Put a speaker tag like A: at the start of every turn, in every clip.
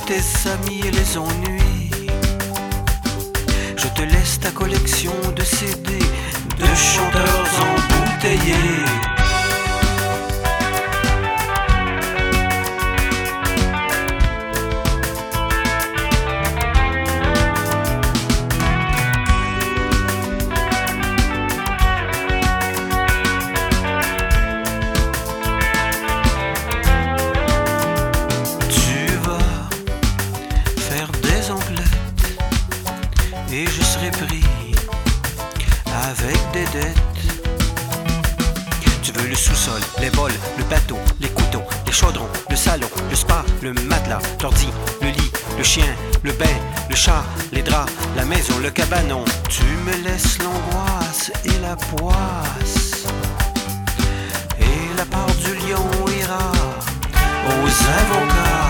A: tes amis et les ennuis. Je te laisse ta collection de CD de chanteurs embouteillés. Et je serai pris avec des dettes. Tu veux le sous-sol, les bols, le bateau, les couteaux, les chaudrons, le salon, le spa, le matelas, l'ordi, le lit, le chien, le bain, le chat, les draps, la maison, le cabanon. Tu me laisses l'angoisse et la poisse. Et la part du lion ira aux avocats.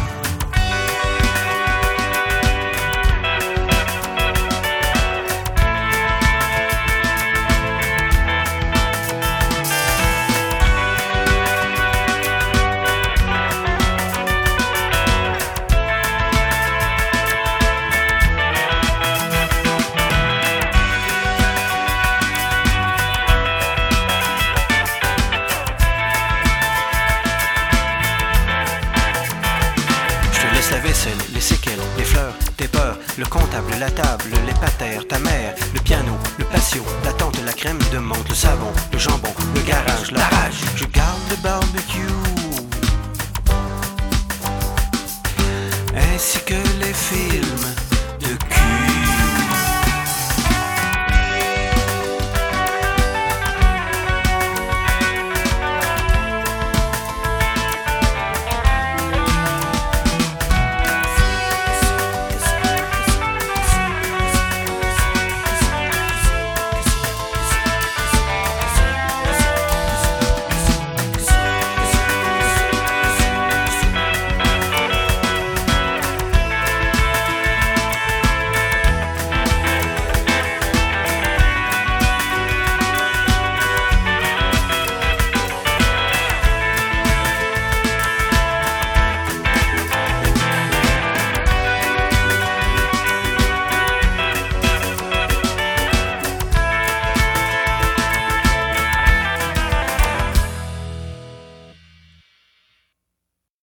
A: La vaisselle, les séquelles, les fleurs, tes peurs, le comptable, la table, les patères, ta mère, le piano, le patio, la tente, la crème de menthe, le savon, le jambon, le garage, la rage. Je garde le barbecue ainsi que les films.